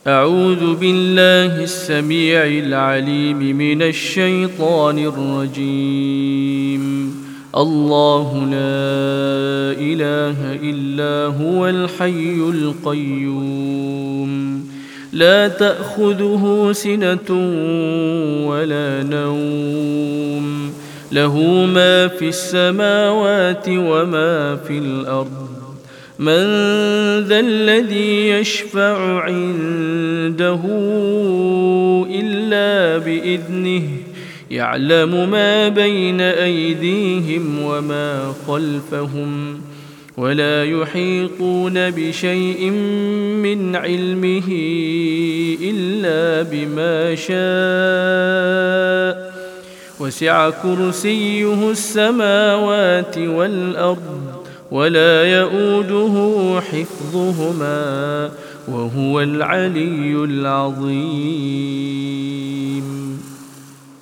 أعوذ بالله السميع العليم من الشيطان الرجيم. الله لا إله إلا هو الحي القيوم، لا تأخذه سنة ولا نوم، له ما في السماوات وما في الأرض. من ذا الذي يشفع عنده إلا بإذنه، يعلم ما بين أيديهم وما خلفهم، ولا يحيطون بشيء من علمه إلا بما شاء، وسع كرسيه السماوات والأرض، ولا يؤوده حفظهما، وهو العلي العظيم.